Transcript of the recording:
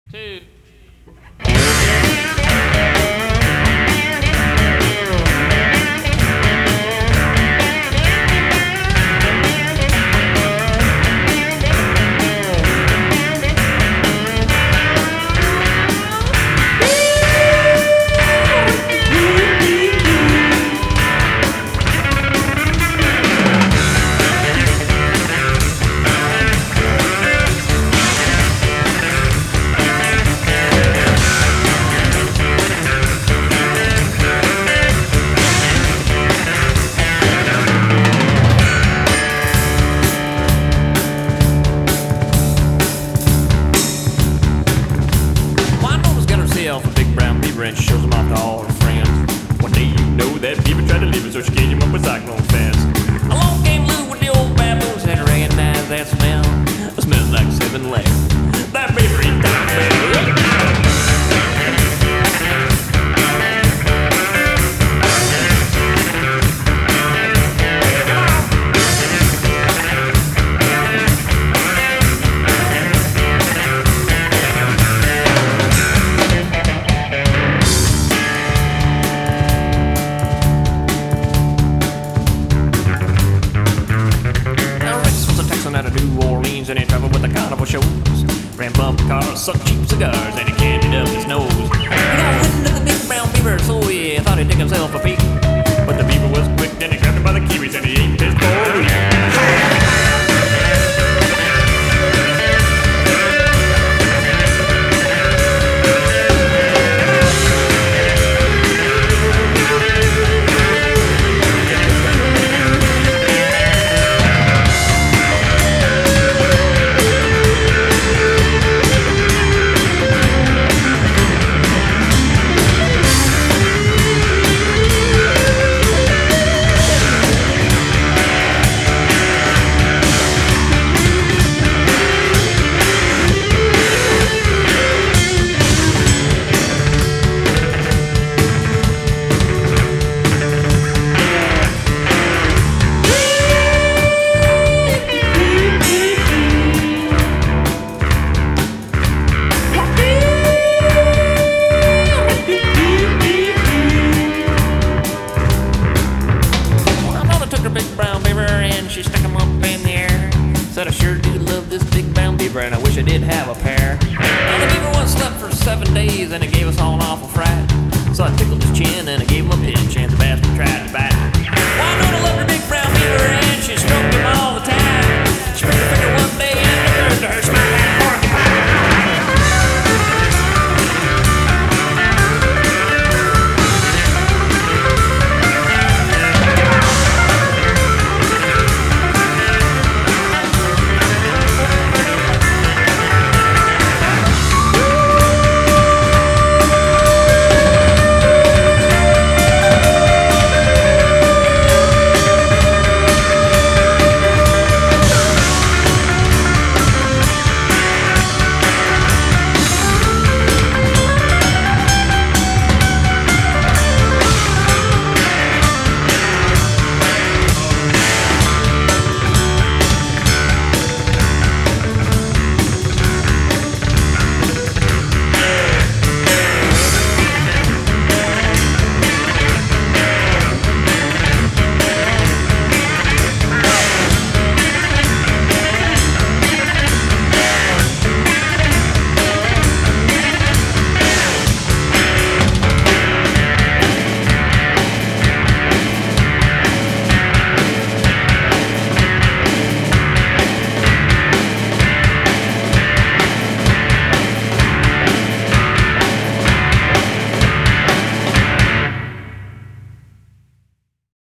two. A big brown beaver and she shows him off to all her friends. One day you know that beaver tried to leave her, so she caged him up with cyclone fence. Along came Lou with the old baboons and recognized that smell. It smells like 7-Eleven. That beaver ain't down there. Out of New Orleans and he traveled with the carnival shows. Ran bumper cars, sucked cheap cigars, and he candied up his nose. He got wind of the big brown beaver, so he thought he'd dig himself a peek. But the beaver was quick, then he grabbed him by the kiwis and he ate his boy. She stuck him up in the air. Said, I sure do love this big brown beaver and I wish I did have a pair. Now the beaver once slept for 7 days and it gave us all an awful fright. So I took